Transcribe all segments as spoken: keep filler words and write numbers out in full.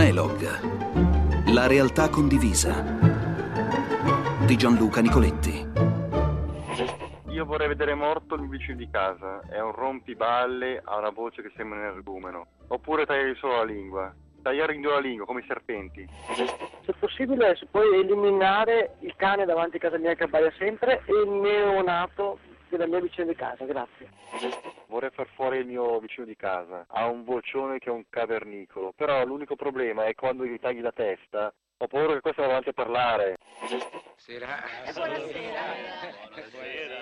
Elog, la realtà condivisa, di Gianluca Nicoletti. Io vorrei vedere morto il mio vicino di casa. È un rompiballe, ha una voce che sembra un energumeno. Oppure tagliare solo la lingua. Tagliare in due la lingua, come i serpenti. Se possibile, si può eliminare il cane davanti a casa mia che abbaia sempre e il neonato della mia vicina di casa, grazie. Vorrei far fuori il mio vicino di casa. Ha un vocione che è un cavernicolo. Però l'unico problema è quando gli tagli la testa. Ho paura che questo va avanti a parlare. Sera. Buonasera. Buonasera.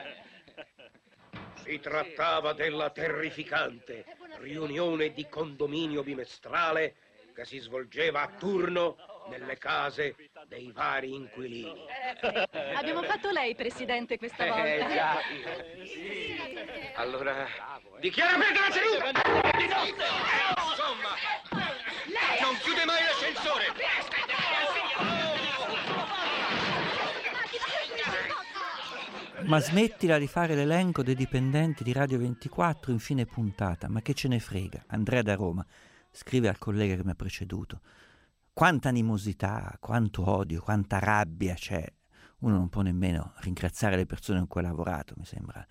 Si trattava della terrificante riunione di condominio bimestrale che si svolgeva a turno nelle case dei vari inquilini. Abbiamo fatto lei, Presidente, questa volta. Eh già. Allora, dichiara aperta la seduta! Insomma, non chiude mai l'ascensore! Ma smettila di fare l'elenco dei dipendenti di Radio ventiquattro in fine puntata, ma che ce ne frega. Andrea da Roma scrive al collega che mi ha preceduto: quanta animosità, quanto odio, quanta rabbia c'è. Uno non può nemmeno ringraziare le persone con cui ha lavorato, mi sembra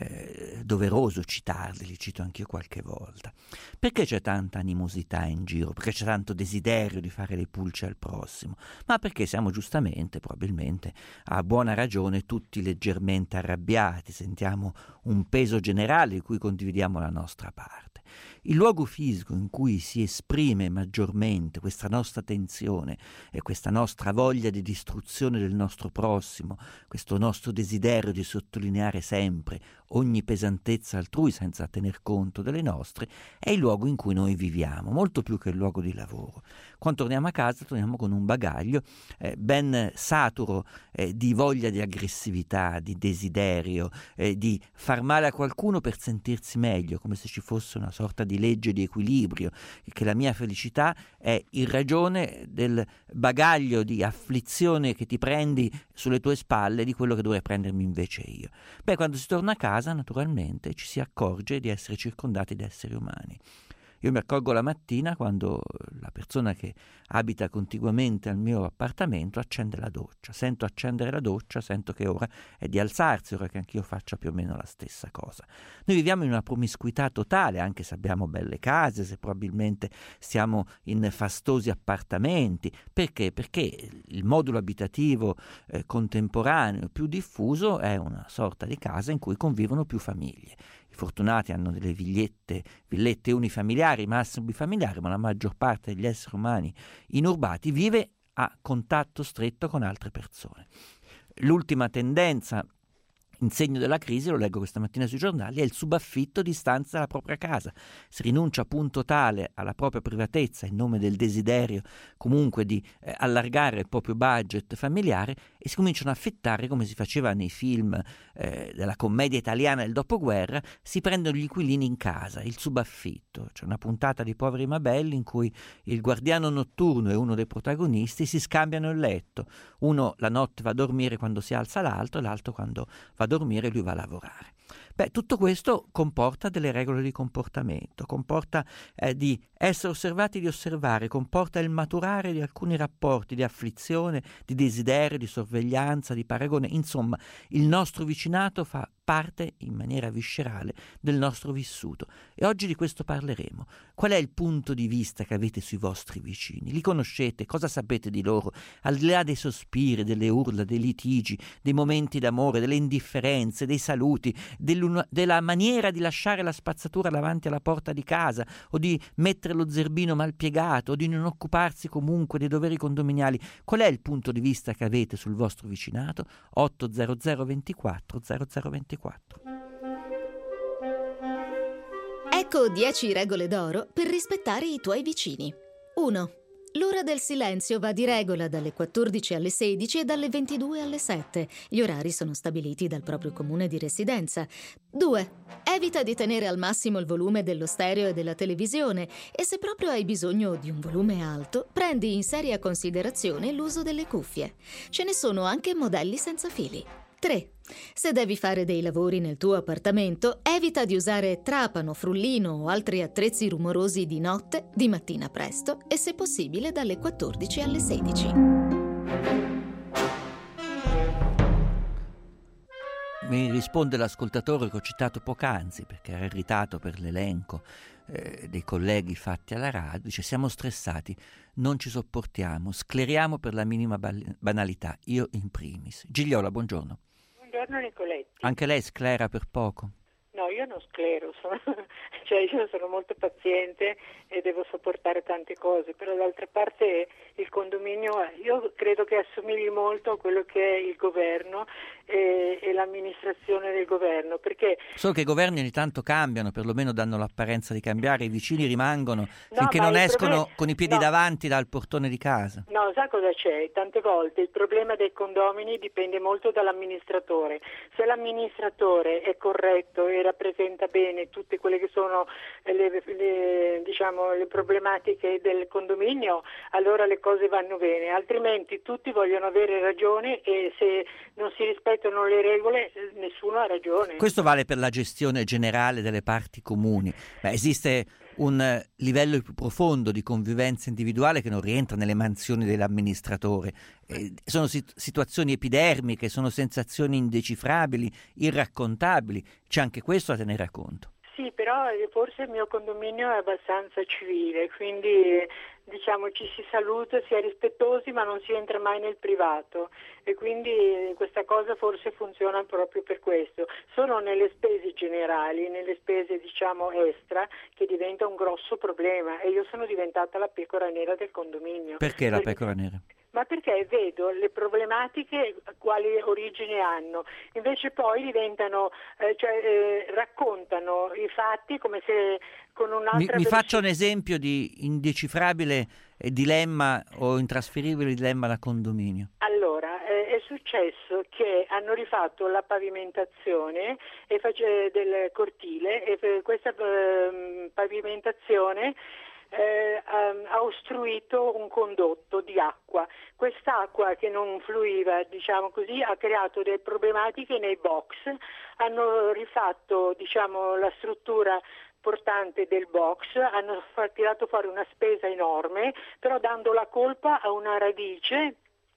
eh, doveroso citarli, li cito anch'io qualche volta. Perché c'è tanta animosità in giro? Perché c'è tanto desiderio di fare le pulce al prossimo? Ma perché siamo giustamente, probabilmente, a buona ragione, tutti leggermente arrabbiati, sentiamo un peso generale di cui condividiamo la nostra parte. Il luogo fisico in cui si esprime maggiormente questa nostra tensione e questa nostra voglia di distruzione del nostro prossimo, questo nostro desiderio di sottolineare sempre ogni pesantezza altrui senza tener conto delle nostre, è il luogo in cui noi viviamo, molto più che il luogo di lavoro. Quando torniamo a casa torniamo con un bagaglio eh, ben saturo eh, di voglia di aggressività, di desiderio, eh, di far male a qualcuno per sentirsi meglio, come se ci fosse una sorta di legge di equilibrio, che la mia felicità è in ragione del bagaglio di afflizione che ti prendi sulle tue spalle di quello che dovrei prendermi invece io. Beh, quando si torna a casa, naturalmente, ci si accorge di essere circondati da esseri umani. Io mi accorgo la mattina quando la persona che abita contiguamente al mio appartamento accende la doccia. Sento accendere la doccia, sento che ora è di alzarsi, ora che anch'io faccia più o meno la stessa cosa. Noi viviamo in una promiscuità totale, anche se abbiamo belle case, se probabilmente stiamo in fastosi appartamenti. Perché? Perché il modulo abitativo eh, contemporaneo più diffuso è una sorta di casa in cui convivono più famiglie. I fortunati hanno delle villette, villette unifamiliari, massimo bifamiliari, ma la maggior parte degli esseri umani inurbati vive a contatto stretto con altre persone. L'ultima tendenza in segno della crisi, lo leggo questa mattina sui giornali, è il subaffitto di stanze dalla propria casa. Si rinuncia a punto tale alla propria privatezza in nome del desiderio comunque di eh, allargare il proprio budget familiare e si cominciano a affittare, come si faceva nei film eh, della commedia italiana del dopoguerra, si prendono gli inquilini in casa, il subaffitto. C'è una puntata di Poveri ma belli in cui il guardiano notturno e uno dei protagonisti si scambiano il letto. Uno la notte va a dormire quando si alza l'altro e l'altro quando va a dormire lui va a lavorare. Beh, tutto questo comporta delle regole di comportamento, comporta eh, di essere osservati, di osservare, comporta il maturare di alcuni rapporti di afflizione, di desiderio, di sorveglianza, di paragone. Insomma, il nostro vicinato fa parte in maniera viscerale del nostro vissuto e oggi di questo parleremo. Qual è il punto di vista che avete sui vostri vicini? Li conoscete? Cosa sapete di loro? Al di là dei sospiri, delle urla, dei litigi, dei momenti d'amore, delle indifferenze, dei saluti, della maniera di lasciare la spazzatura davanti alla porta di casa o di mettere lo zerbino mal piegato o di non occuparsi comunque dei doveri condominiali. Qual è il punto di vista che avete sul vostro vicinato? otto zero zero ventiquattro zero zero ventiquattro. Ecco dieci regole d'oro per rispettare i tuoi vicini. uno. L'ora del silenzio va di regola dalle quattordici alle sedici e dalle ventidue alle sette. Gli orari sono stabiliti dal proprio comune di residenza. due. Evita di tenere al massimo il volume dello stereo e della televisione e se proprio hai bisogno di un volume alto, prendi in seria considerazione l'uso delle cuffie. Ce ne sono anche modelli senza fili. tre. Se devi fare dei lavori nel tuo appartamento, evita di usare trapano, frullino o altri attrezzi rumorosi di notte, di mattina presto e se possibile dalle quattordici alle sedici. Mi risponde l'ascoltatore che ho citato poc'anzi perché era irritato per l'elenco eh, dei colleghi fatti alla radio. Dice: siamo stressati, non ci sopportiamo, scleriamo per la minima bal- banalità, io in primis. Gigliola, buongiorno. Buongiorno Nicoletti. Anche lei sclera per poco? No, io non sclero, sono, cioè io sono molto paziente e devo sopportare tante cose, però d'altra parte il condominio, io credo che assomigli molto a quello che è il governo e, e l'amministrazione del governo, perché... Solo che i governi ogni tanto cambiano, perlomeno danno l'apparenza di cambiare, i vicini rimangono No, finché ma non il escono problema- con i piedi no. davanti dal portone di casa. No, sa cosa c'è? Tante volte il problema dei condomini dipende molto dall'amministratore. Se l'amministratore è corretto e rappresenta bene tutte quelle che sono le, le, diciamo, le problematiche del condominio, allora le cose vanno bene, altrimenti tutti vogliono avere ragione e se non si rispettano le regole nessuno ha ragione. Questo vale per la gestione generale delle parti comuni. Beh, esiste un eh, livello più profondo di convivenza individuale che non rientra nelle mansioni dell'amministratore. Eh, sono sit- situazioni epidermiche, sono sensazioni indecifrabili, irraccontabili. C'è anche questo a tenere a conto. Sì, però forse il mio condominio è abbastanza civile, quindi diciamo ci si saluta, si è rispettosi ma non si entra mai nel privato e quindi questa cosa forse funziona proprio per questo. Sono nelle spese generali, nelle spese diciamo extra che diventa un grosso problema e io sono diventata la pecora nera del condominio. Perché la pecora nera? Ma perché vedo le problematiche quali origine hanno, invece poi diventano, eh, cioè eh, raccontano i fatti come se con un'altra Mi, mi velocità. faccia un esempio di indecifrabile eh, dilemma o intrasferibile dilemma da condominio. Allora, eh, è successo che hanno rifatto la pavimentazione e face- del cortile e eh, questa eh, pavimentazione Eh, ha ostruito un condotto di acqua. Quest'acqua che non fluiva, diciamo così, ha creato delle problematiche nei box. Hanno rifatto, diciamo, la struttura portante del box, hanno fa- tirato fuori una spesa enorme, però dando la colpa a una radice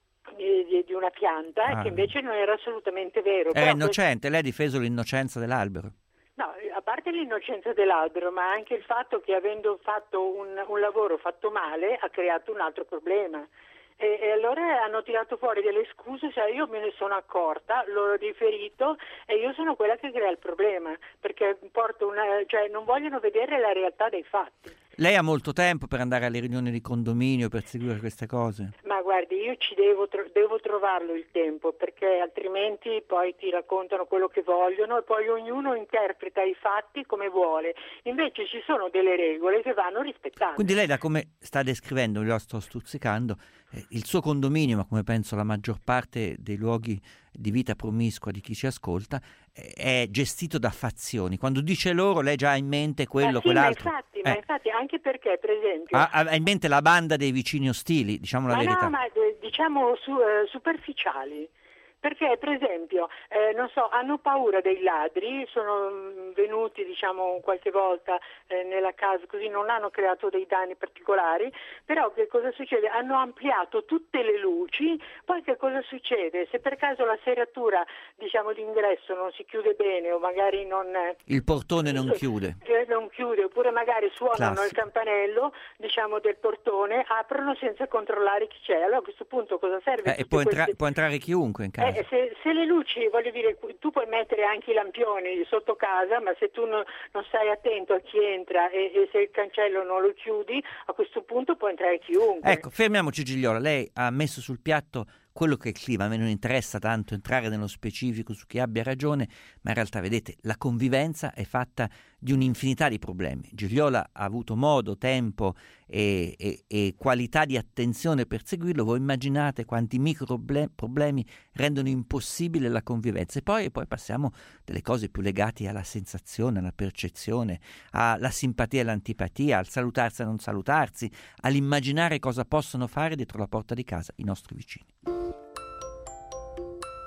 di, di una pianta Ah. che invece non era assolutamente vero. È Però innocente, lei ha difeso l'innocenza dell'albero. No, a parte l'innocenza dell'albero, ma anche il fatto che avendo fatto un, un lavoro fatto male ha creato un altro problema. E, e allora hanno tirato fuori delle scuse, cioè io me ne sono accorta, l'ho riferito e io sono quella che crea il problema, perché porto una, cioè non vogliono vedere la realtà dei fatti. Lei ha molto tempo per andare alle riunioni di condominio, per seguire queste cose? Ma guardi, io ci devo, tro- devo trovarlo il tempo, perché altrimenti poi ti raccontano quello che vogliono e poi ognuno interpreta i fatti come vuole. Invece ci sono delle regole che vanno rispettate. Quindi lei, da come sta descrivendo, io la sto stuzzicando, eh, il suo condominio, ma come penso la maggior parte dei luoghi di vita promiscua di chi ci ascolta, eh, è gestito da fazioni. Quando dice loro, lei già ha in mente quello, ma sì, quell'altro. Ma infatti, Eh. ma infatti, anche perché, per esempio... Ha, ha in mente la banda dei vicini ostili, diciamo la ma verità. no, ma eh, diciamo su, eh, superficiali. Perché, per esempio, eh, non so, hanno paura dei ladri, sono mh, venuti, diciamo, qualche volta eh, nella casa, così non hanno creato dei danni particolari, però che cosa succede? Hanno ampliato tutte le luci, poi che cosa succede? Se per caso la serratura, diciamo, d'ingresso non si chiude bene o magari non... Il portone non chiude. Eh, non chiude, oppure magari suonano Classico. il campanello, diciamo, del portone, aprono senza controllare chi c'è. Allora a questo punto cosa serve? Eh, e tutte può, entra- queste- può entrare chiunque in casa. Eh, se, se le luci, voglio dire, tu puoi mettere anche i lampioni sotto casa, ma se tu no, non stai attento a chi entra e, e se il cancello non lo chiudi, a questo punto può entrare chiunque. Ecco, fermiamoci Gigliola, lei ha messo sul piatto quello che è il clima, a me non interessa tanto entrare nello specifico su chi abbia ragione, ma in realtà vedete, la convivenza è fatta di un'infinità di problemi. Gigliola ha avuto modo, tempo e, e, e qualità di attenzione per seguirlo. Voi immaginate quanti micro problemi rendono impossibile la convivenza. E poi, e poi passiamo delle cose più legate alla sensazione, alla percezione, alla simpatia e all'antipatia, al salutarsi e non salutarsi, all'immaginare cosa possono fare dietro la porta di casa i nostri vicini.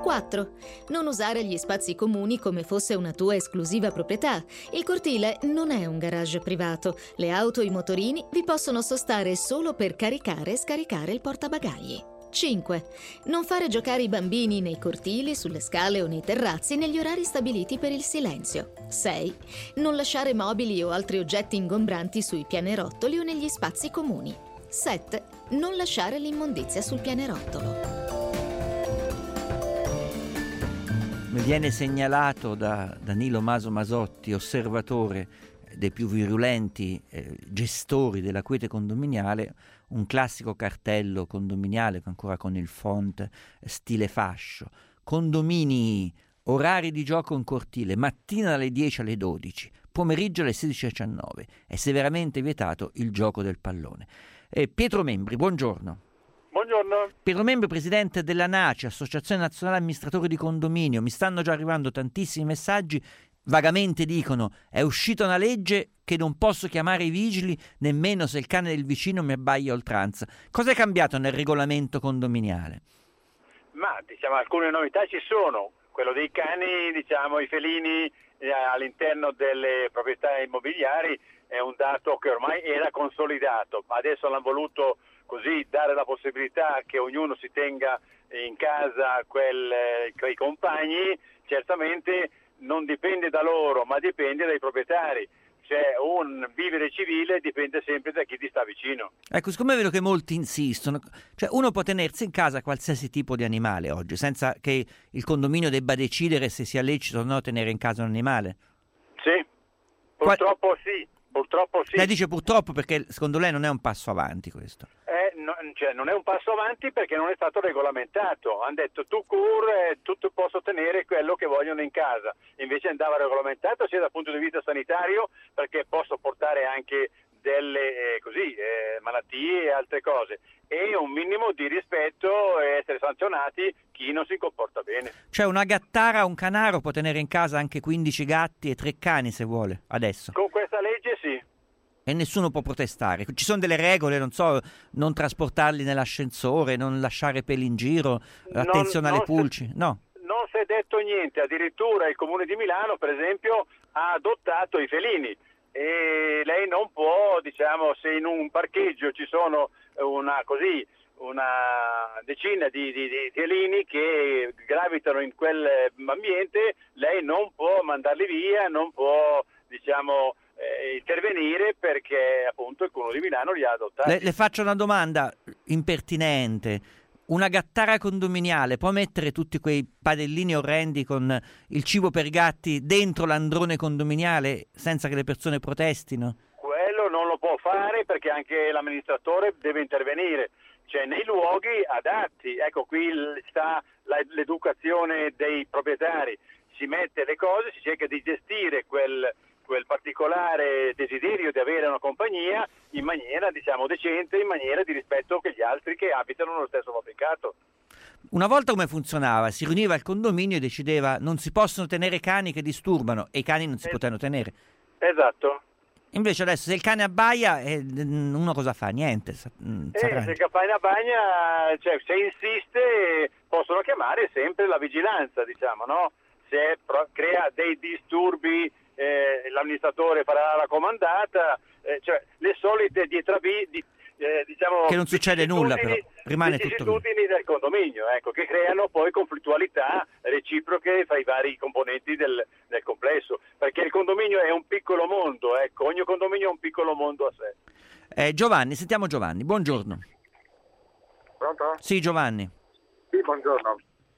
quattro. Non usare gli spazi comuni come fosse una tua esclusiva proprietà. Il cortile non è un garage privato. Le auto e i motorini vi possono sostare solo per caricare e scaricare il portabagagli. cinque. Non fare giocare i bambini nei cortili, sulle scale o nei terrazzi negli orari stabiliti per il silenzio. sei. Non lasciare mobili o altri oggetti ingombranti sui pianerottoli o negli spazi comuni. sette. Non lasciare l'immondizia sul pianerottolo. Mi viene segnalato da Danilo Maso Masotti, osservatore dei più virulenti eh, gestori della quiete condominiale, un classico cartello condominiale ancora con il font eh, stile fascio. Condomini, orari di gioco in cortile, mattina dalle dieci alle dodici, pomeriggio alle sedici e diciannove. È severamente vietato il gioco del pallone. Eh, Pietro Membri, buongiorno. Buongiorno. Pietro Membri, presidente della NACI, Associazione Nazionale Amministratori di Condominio. Mi stanno già arrivando tantissimi messaggi, vagamente dicono: è uscita una legge che non posso chiamare i vigili nemmeno se il cane del vicino mi abbaia a oltranza. Cosa è cambiato nel regolamento condominiale? Ma diciamo alcune novità ci sono, quello dei cani, diciamo i felini eh, all'interno delle proprietà immobiliari è un dato che ormai era consolidato, adesso l'hanno voluto così dare la possibilità che ognuno si tenga in casa quel, quei compagni. Certamente non dipende da loro, ma dipende dai proprietari. Cioè un vivere civile dipende sempre da chi ti sta vicino. Ecco, siccome è vero che molti insistono, cioè uno può tenersi in casa qualsiasi tipo di animale oggi, senza che il condominio debba decidere se sia lecito o no tenere in casa un animale? Sì, purtroppo Qual... sì, purtroppo sì. Lei dice purtroppo perché secondo lei non è un passo avanti questo? Eh, no, cioè, non è un passo avanti perché non è stato regolamentato. Hanno detto tu cur, eh, tutto posso tenere quello che vogliono in casa. Invece andava regolamentato sia dal punto di vista sanitario, perché posso portare anche delle eh, così, eh, malattie e altre cose. E un minimo di rispetto e essere sanzionati chi non si comporta bene. Cioè una gattara, un canaro può tenere in casa anche quindici gatti e tre cani se vuole, adesso? Con questa legge sì. E nessuno può protestare. Ci sono delle regole, non so, non trasportarli nell'ascensore, non lasciare peli in giro, attenzione non, alle non pulci, si, no. Non si è detto niente, addirittura il Comune di Milano, per esempio, ha adottato i felini e lei non può, diciamo, se in un parcheggio ci sono una così una decina di, di, di felini che gravitano in quell'ambiente, lei non può mandarli via, non può, diciamo, Eh, intervenire perché appunto il Comune di Milano li ha adottati. Le, le faccio una domanda impertinente. Una gattara condominiale può mettere tutti quei padellini orrendi con il cibo per gatti dentro l'androne condominiale senza che le persone protestino? Quello non lo può fare perché anche l'amministratore deve intervenire, cioè nei luoghi adatti. Ecco, qui sta la, l'educazione dei proprietari, si mette le cose, si cerca di gestire quel quel particolare desiderio di avere una compagnia in maniera, diciamo, decente, in maniera di rispetto che gli altri che abitano nello stesso fabbricato. Una volta come funzionava? Si riuniva il condominio e decideva non si possono tenere cani che disturbano e i cani non si es- potevano tenere. Esatto. Invece adesso se il cane abbaia eh, uno cosa fa? Niente. Sa- eh, se il cane abbaglia, cioè se insiste possono chiamare sempre la vigilanza, diciamo, no? Se pro- crea dei disturbi Eh, l'amministratore farà la comandata, eh, cioè le solite dietrabi, di, eh, diciamo che non succede nulla, però rimane tutto vicissitudini del condominio, ecco, che creano poi conflittualità reciproche fra i vari componenti del, del complesso, perché il condominio è un piccolo mondo, ecco, ogni condominio è un piccolo mondo a sé. Eh, Giovanni, sentiamo Giovanni, buongiorno. Pronto? Sì, Giovanni. Sì, buongiorno.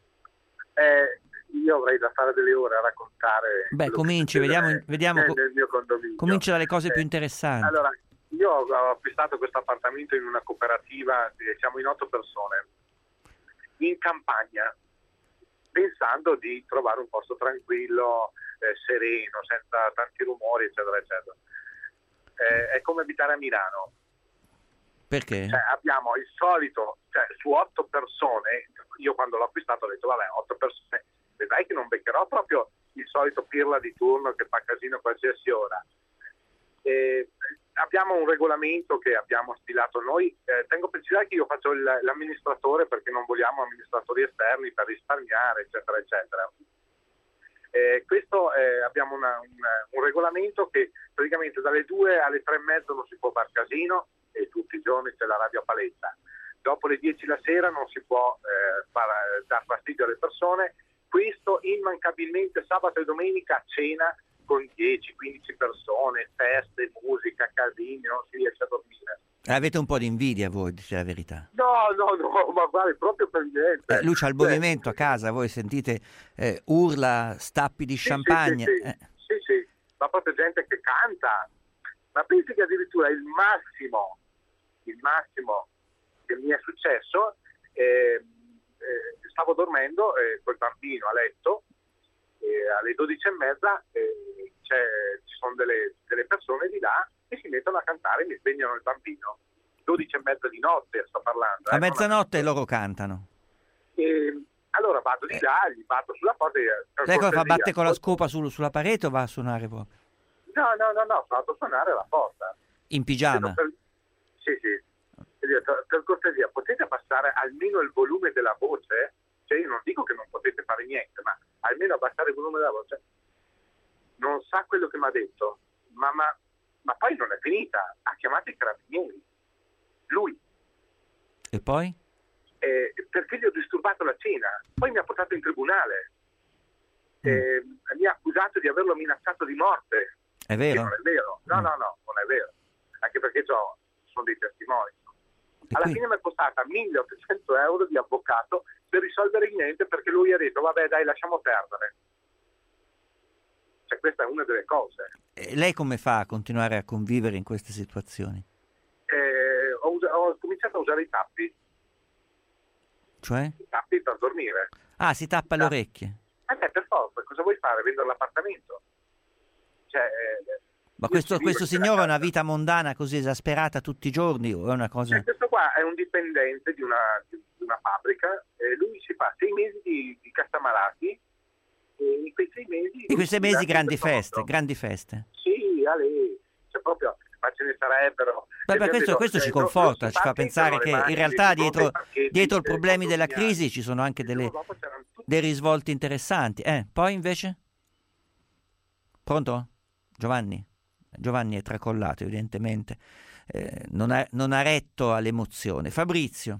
Eh, io avrei da fare delle ore a raccontare. Beh, cominci, vediamo, vediamo nel, nel mio condominio. Comincia dalle cose eh, più interessanti. Allora, io ho acquistato questo appartamento in una cooperativa, siamo in otto persone, in campagna, pensando di trovare un posto tranquillo, eh, sereno, senza tanti rumori, eccetera, eccetera. Eh, è come abitare a Milano. Perché? Cioè, abbiamo il solito, cioè su otto persone, io quando l'ho acquistato ho detto vabbè, otto persone, vedrai che non beccherò proprio il solito pirla di turno che fa casino qualsiasi ora. E abbiamo un regolamento che abbiamo stilato noi. Eh, tengo a precisare che io faccio il, l'amministratore perché non vogliamo amministratori esterni per risparmiare, eccetera, eccetera. Eh, questo eh, abbiamo una, un, un regolamento che praticamente dalle due alle tre e mezzo non si può far casino e tutti i giorni c'è la radio a paletta. Dopo le dieci la sera non si può eh, far, dar fastidio alle persone. Questo immancabilmente sabato e domenica a cena con dieci quindici persone, feste, musica, casini, non si riesce a dormire. Avete un po' di invidia voi, dite la verità. No, no, no, ma guarda, proprio per niente. Eh, lui c'ha il movimento a casa, voi sentite eh, urla, stappi di sì, champagne. Sì, sì, eh. sì, sì, ma proprio gente che canta. Ma pensi che addirittura il massimo, il massimo che mi è successo, eh, eh, stavo dormendo eh, col bambino a letto, e alle dodici e mezza eh, c'è, ci sono delle, delle persone di là e si mettono a cantare e mi svegliano il bambino. dodici e mezza di notte sto parlando. A eh, mezzanotte non... loro cantano. E, allora vado di là, gli batto sulla porta e... Lei cosa fa? Batte con la scopa sul, sulla parete o va a suonare proprio? No, no, no, no, vado a suonare alla porta. In pigiama? Per... Sì, sì. Per, per cortesia, potete abbassare almeno il volume della voce? Cioè io non dico che non potete fare niente, ma almeno abbassare il volume della voce. Non sa quello che mi ha detto, ma, ma, ma poi non è finita, ha chiamato i carabinieri, lui. E poi? Eh, perché gli ho disturbato la cena, poi mi ha portato in tribunale, eh, mm. mi ha accusato di averlo minacciato di morte. È vero? Che non è vero, no, mm. no, no, non è vero, anche perché c'ho, sono dei testimoni. E Alla qui? fine mi è costata milleottocento euro di avvocato per risolvere niente, perché lui ha detto vabbè dai lasciamo perdere. Cioè questa è una delle cose. E lei come fa a continuare a convivere in queste situazioni? Eh, ho, us- ho cominciato a usare i tappi. Cioè? I tappi per dormire. Ah, si tappa le orecchie. Eh beh, per forza, cosa vuoi fare? Vendere l'appartamento? Cioè, eh, Ma questo, questo signore ha una vita mondana così esasperata tutti i giorni o è una cosa... Cioè, questo qua è un dipendente di una, di una fabbrica, e lui si fa sei mesi di, di cassamalati, e in quei sei mesi... In questi mesi grandi feste, mondo. grandi feste. Sì, a lei, cioè proprio, ma ce ne sarebbero... Beh, beh, questo, detto, questo cioè, ci conforta, non, non ci fa pensare che in realtà dietro, dietro i problemi della crisi ci sono anche delle, dei risvolti interessanti. Eh, poi invece? Pronto? Giovanni? Giovanni è tracollato evidentemente, eh, non, ha, non ha retto all'emozione. Fabrizio.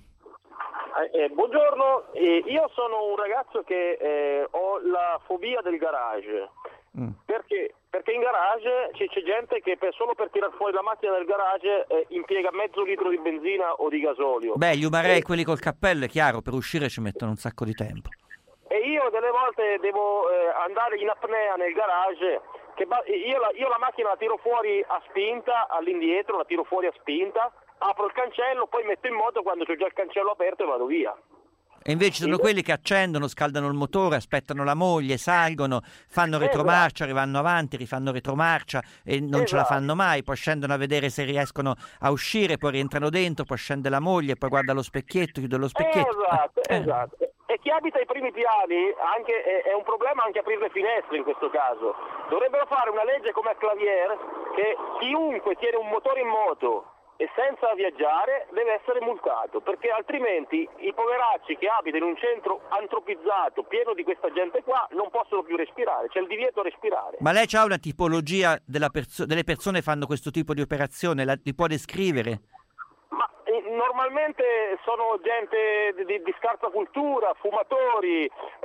Eh, buongiorno, eh, io sono un ragazzo che eh, ho la fobia del garage. Mm. Perché? Perché in garage c- c'è gente che per, solo per tirar fuori la macchina dal garage eh, impiega mezzo litro di benzina o di gasolio. Beh, gli umarei eh, quelli col cappello, è chiaro, per uscire ci mettono un sacco di tempo. E io delle volte devo eh, andare in apnea nel garage, che ba- io, la, io la macchina la tiro fuori a spinta, all'indietro, la tiro fuori a spinta, apro il cancello, poi metto in moto quando c'ho già il cancello aperto e vado via. E invece sono Invece... quelli che accendono, scaldano il motore, aspettano la moglie, salgono, fanno retromarcia, rivanno avanti, rifanno retromarcia e non esatto. ce la fanno mai, poi scendono a vedere se riescono a uscire, poi rientrano dentro, poi scende la moglie, poi guarda lo specchietto, chiude lo specchietto. Esatto, eh. esatto. E chi abita ai primi piani anche, è, è un problema anche aprire le finestre in questo caso. Dovrebbero fare una legge come a Clavier che chiunque tiene un motore in moto e senza viaggiare deve essere multato, perché altrimenti i poveracci che abitano in un centro antropizzato pieno di questa gente qua non possono più respirare, c'è il divieto a respirare. Ma lei c'ha una tipologia della perso- delle persone che fanno questo tipo di operazione, la, li può descrivere? Ma eh, normalmente sono gente di, di scarsa cultura, fumatori,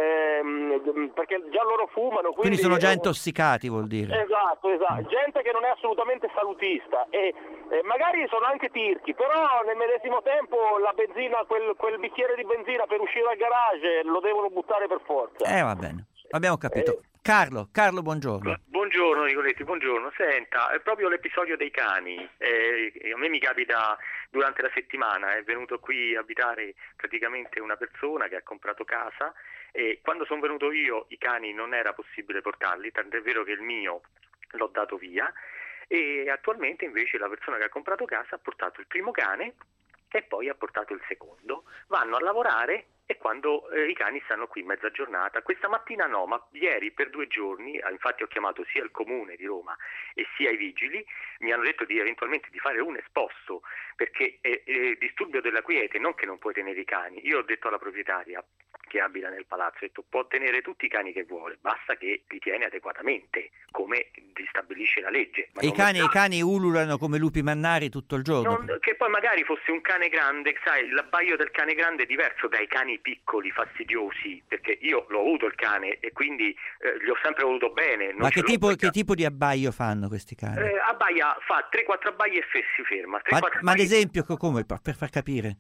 ehm, perché già loro fumano. Quindi, quindi sono già eh, intossicati, vuol dire? Esatto, esatto. Mm. Gente che non è assolutamente salutista e eh, magari sono anche tirchi, però nel medesimo tempo la benzina, quel, quel bicchiere di benzina per uscire dal garage lo devono buttare per forza. Eh, va bene, abbiamo capito. Eh, Carlo, Carlo, buongiorno. Buongiorno Nicoletti, buongiorno. Senta, è proprio l'episodio dei cani. Eh, a me mi capita durante la settimana, è venuto qui a abitare praticamente una persona che ha comprato casa e quando sono venuto io i cani non era possibile portarli, tant'è vero che il mio l'ho dato via e attualmente invece la persona che ha comprato casa ha portato il primo cane e poi ha portato il secondo. Vanno a lavorare e quando eh, i cani stanno qui mezza giornata. Questa mattina no, ma ieri per due giorni, infatti ho chiamato sia il comune di Roma e sia i vigili, mi hanno detto di eventualmente di fare un esposto, perché è, è disturbio della quiete, non che non puoi tenere i cani. Io ho detto alla proprietaria che abita nel palazzo, ho detto può tenere tutti i cani che vuole, basta che li tiene adeguatamente, come stabilisce la legge. Ma e i cani, i cani ululano come lupi mannari tutto il giorno? Non, che poi magari fosse un cane grande, sai, l'abbaio del cane grande è diverso dai cani piccoli, fastidiosi, perché io l'ho avuto il cane e quindi eh, gli ho sempre voluto bene. Non Ma che tipo, che tipo di abbaio fanno questi cani? Eh, abbaia, fa tre quattro abbai e fe, si ferma. tre, ma, ma ad esempio, come, per far capire?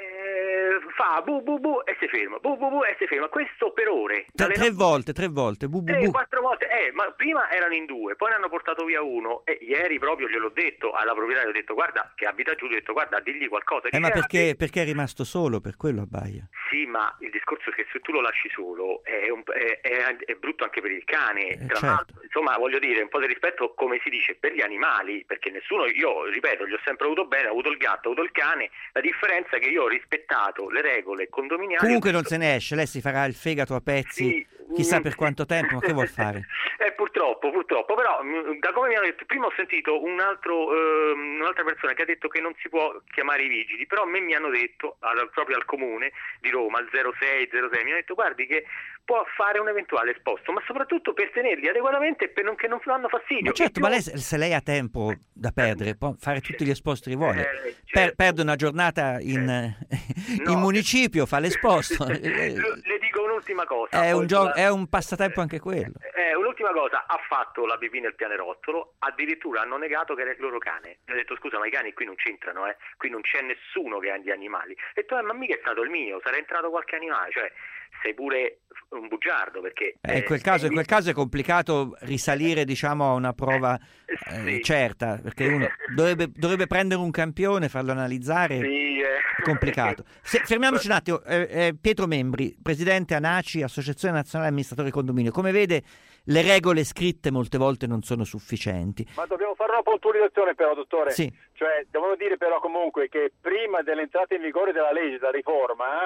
Fa bu bu bu e si ferma, bu bu bu e si ferma, questo per ore. Tre, tre volte, tre volte, bu bu tre, bu. quattro volte, eh, ma prima erano in due, poi ne hanno portato via uno e ieri proprio gliel'ho detto alla proprietaria, ho detto guarda, che abita giù, ho detto guarda, digli qualcosa. Eh, ma perché, perché è rimasto solo, per quello abbaia? Sì, ma il discorso è che se tu lo lasci solo è, un, è, è, è brutto anche per il cane, eh, tra certo. l'altro, insomma voglio dire, un po' di rispetto, come si dice, per gli animali, perché nessuno, io ripeto, gli ho sempre avuto bene, ho avuto il gatto, ho avuto il cane, la differenza è che io ho rispettato le regole condominiali. Comunque non se ne esce, lei si farà il fegato a pezzi, sì, chissà per quanto tempo, ma che vuol fare? Eh, purtroppo, purtroppo, però da come mi hanno detto, prima ho sentito un altro, eh, un'altra persona che ha detto che non si può chiamare i vigili, però a me mi hanno detto, al, proprio al comune di Roma, al zero sei zero sei, mi hanno detto guardi che può fare un eventuale esposto, ma soprattutto per tenerli adeguatamente e per non, che non danno fastidio. Ma certo, più... ma lei, se lei ha tempo da perdere, può fare tutti gli esposti che vuole. Eh, certo. per, perde una giornata in, certo. in no. municipio, fa l'esposto. Le dico un'ultima cosa. È un, gioco, la... è un passatempo anche quello. Eh, un'ultima cosa, ha fatto la pipì nel pianerottolo, addirittura hanno negato che era il loro cane. Mi ha detto scusa, ma i cani qui non c'entrano, eh? Qui non c'è nessuno che ha gli animali. Ho detto eh, ma mica è stato il mio, sarà entrato qualche animale, cioè sei pure un bugiardo, perché eh, in, quel caso, in quel caso è complicato risalire, diciamo, a una prova eh, sì. certa, perché uno dovrebbe, dovrebbe prendere un campione, farlo analizzare, sì, eh. complicato. Se, fermiamoci un attimo, eh, eh, Pietro Membri, presidente ANACI, Associazione Nazionale Amministratori Condominio, come vede le regole scritte molte volte non sono sufficienti. Ma dobbiamo fare una puntualizzazione però, dottore, sì. Cioè devono dire però comunque che prima dell'entrata in vigore della legge, della riforma,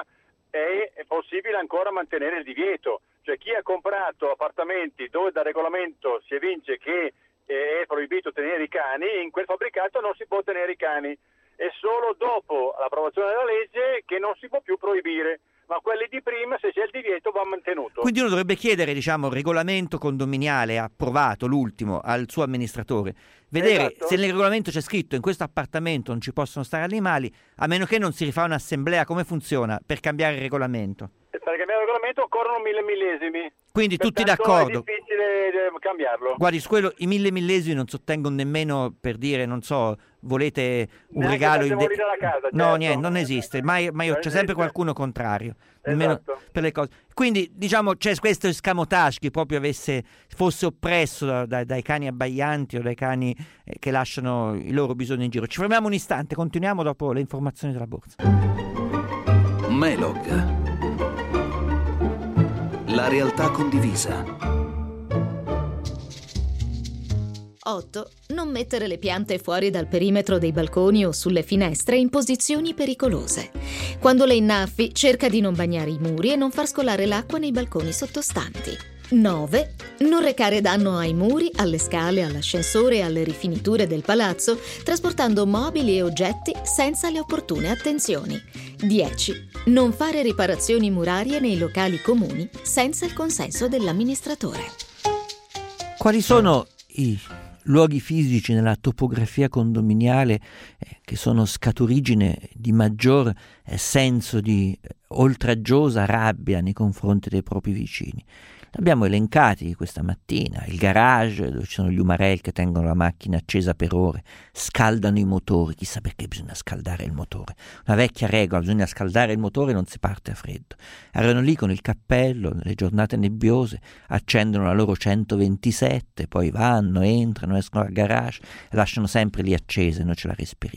è possibile ancora mantenere il divieto, cioè chi ha comprato appartamenti dove dal regolamento si evince che è proibito tenere i cani, in quel fabbricato non si può tenere i cani, è solo dopo l'approvazione della legge che non si può più proibire, ma quelli di prima, se c'è il divieto, va mantenuto. Quindi uno dovrebbe chiedere, diciamo, il regolamento condominiale approvato, l'ultimo, al suo amministratore, vedere esatto. se nel regolamento c'è scritto in questo appartamento non ci possono stare animali, a meno che non si rifà un'assemblea. Come funziona per cambiare il regolamento? Per cambiare il regolamento occorrono mille millesimi. Quindi Pertanto tutti d'accordo. È difficile cambiarlo. Guardi, su quello i mille millesimi non si ottengono nemmeno per dire, non so, volete un Neanche regalo in de- la casa, no, certo. niente, non esiste, mai, mai Non c'è esiste. sempre qualcuno contrario, nemmeno Esatto. per le cose. Quindi, diciamo, c'è questo escamotage che proprio avesse fosse oppresso da, da, dai cani abbaianti o dai cani eh, che lasciano i loro bisogni in giro. Ci fermiamo un istante, continuiamo dopo le informazioni della borsa. Melog. La realtà condivisa. otto. Non mettere le piante fuori dal perimetro dei balconi o sulle finestre in posizioni pericolose. Quando le innaffi, cerca di non bagnare i muri e non far scolare l'acqua nei balconi sottostanti. nove. Non recare danno ai muri, alle scale, all'ascensore e alle rifiniture del palazzo, trasportando mobili e oggetti senza le opportune attenzioni. dieci. Non fare riparazioni murarie nei locali comuni senza il consenso dell'amministratore. Quali sono i luoghi fisici nella topografia condominiale eh, che sono scaturigine di maggior eh, senso di eh, oltraggiosa rabbia nei confronti dei propri vicini? L'abbiamo elencati questa mattina: il garage dove ci sono gli umarell che tengono la macchina accesa per ore, scaldano i motori, chissà perché bisogna scaldare il motore, una vecchia regola, bisogna scaldare il motore, non si parte a freddo. Erano lì con il cappello nelle giornate nebbiose, accendono la loro centoventisette, poi vanno, entrano, escono dal garage e lasciano sempre lì accesa e noi ce la respiriamo.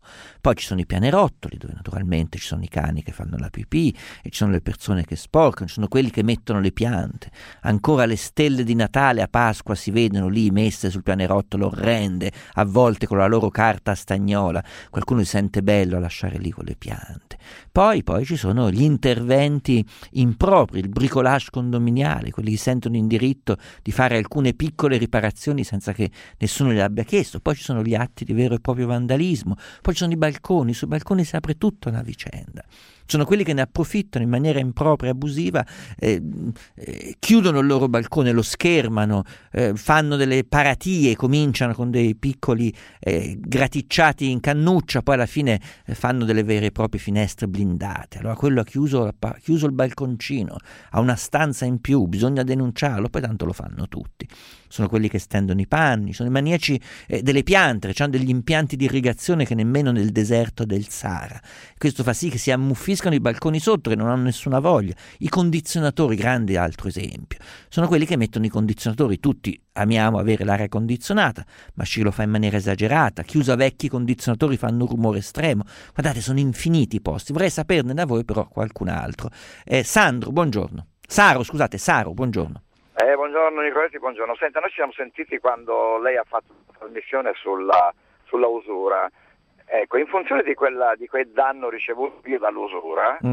Poi ci sono i pianerottoli, dove naturalmente ci sono i cani che fanno la pipì, e ci sono le persone che sporcano, ci sono quelli che mettono le piante. Ancora le stelle di Natale a Pasqua si vedono lì messe sul pianerottolo, orrende, a volte con la loro carta stagnola. Qualcuno si sente bello a lasciare lì con le piante. Poi, poi ci sono gli interventi impropri, il bricolage condominiale, quelli che sentono in diritto di fare alcune piccole riparazioni senza che nessuno gliele abbia chiesto. Poi ci sono gli atti di vero e proprio vandalismo, poi ci sono i balconi, sui balconi si apre tutta una vicenda. Sono quelli che ne approfittano in maniera impropria e abusiva, eh, eh, chiudono il loro balcone, lo schermano, eh, fanno delle paratie, cominciano con dei piccoli eh, graticciati in cannuccia, poi alla fine eh, fanno delle vere e proprie finestre blindate. Allora quello ha chiuso, ha chiuso il balconcino, ha una stanza in più, bisogna denunciarlo, poi tanto lo fanno tutti. Sono quelli che stendono i panni, sono i maniaci eh, delle piante, che hanno degli impianti di irrigazione che nemmeno nel deserto del Sahara. Questo fa sì che si ammuffiscano i balconi sotto, che non hanno nessuna voglia. I condizionatori, grande altro esempio, sono quelli che mettono i condizionatori. Tutti amiamo avere l'aria condizionata, ma ci lo fa in maniera esagerata. Chiusa vecchi condizionatori fanno un rumore estremo. Guardate, sono infiniti i posti. Vorrei saperne da voi però qualcun altro. Eh, Sandro, buongiorno. Saro, scusate, Saro, buongiorno. Eh, buongiorno Nicoletti, buongiorno. Senta, noi ci siamo sentiti quando lei ha fatto la trasmissione sulla, sulla usura. Ecco, in funzione di, quella, di quel danno ricevuto io dall'usura, mm.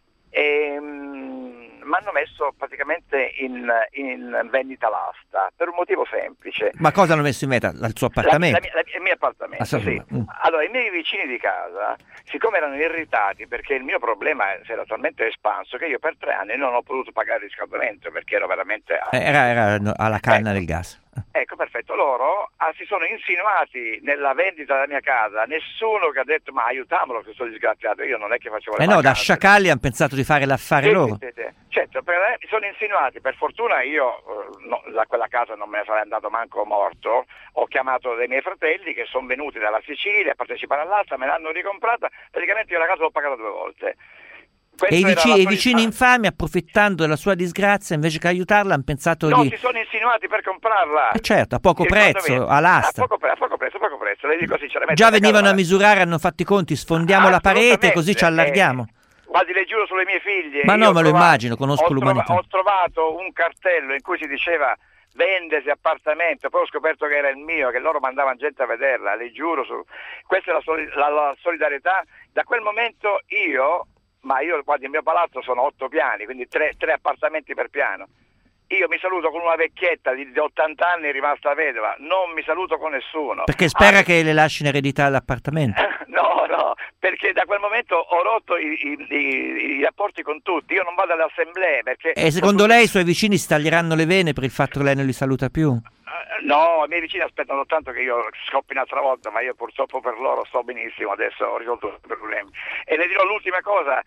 e, mm, mi hanno messo praticamente in, in vendita l'asta, per un motivo semplice. Ma cosa hanno messo in vendita? Il suo appartamento? La, la, la, il mio appartamento, ah, sì. Mm. Allora, i miei vicini di casa, siccome erano irritati perché il mio problema si era talmente espanso che io per tre anni non ho potuto pagare il riscaldamento perché ero veramente... Eh, era, era alla canna ecco. del gas. Ecco, perfetto. Loro ah, si sono insinuati nella vendita della mia casa. Nessuno che ha detto ma aiutamolo che sono disgraziato. Io non è che facevo le Eh no, vacanze. Da sciacalli hanno pensato di fare l'affare sì, loro. Sì, sì, sì. Certo, per me mi sono insinuati. Per fortuna io no, da quella casa non me ne sarei andato manco morto. Ho chiamato dei miei fratelli che sono venuti dalla Sicilia a partecipare all'asta, me l'hanno ricomprata. Praticamente io la casa l'ho pagata due volte. Questo e i vicini, i vicini infami, approfittando della sua disgrazia, invece che aiutarla, hanno pensato no, di... No, si sono insinuati per comprarla. Eh certo, a poco prezzo, all'asta. A poco, pre- a poco prezzo, a poco prezzo. Le dico sinceramente. Già venivano a misurare, hanno fatto i conti, sfondiamo la parete, così ci allarghiamo. Eh, guardi, le giuro sulle mie figlie. Ma no, me lo trovato, immagino, conosco ho l'umanità. Trova- ho trovato un cartello in cui si diceva vendesi appartamento, poi ho scoperto che era il mio, che loro mandavano gente a vederla, le giuro. Su... Questa è la, soli- la, la solidarietà. Da quel momento io... Ma io, guardi, il mio palazzo sono otto piani, quindi tre, tre appartamenti per piano. Io mi saluto con una vecchietta di, di ottanta anni rimasta vedova, non mi saluto con nessuno. Perché spera ah, che le lasci in eredità l'appartamento? No, no, perché da quel momento ho rotto i, i, i, i rapporti con tutti, io non vado alle assemblee perché... E secondo lei i suoi vicini si taglieranno le vene per il fatto che lei non li saluta più? No, i miei vicini aspettano tanto che io scoppi un'altra volta, ma io purtroppo per loro sto benissimo, adesso ho risolto tutti i problemi. E le dirò l'ultima cosa,